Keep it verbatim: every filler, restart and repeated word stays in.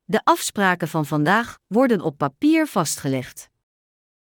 De afspraken van vandaag worden op papier vastgelegd.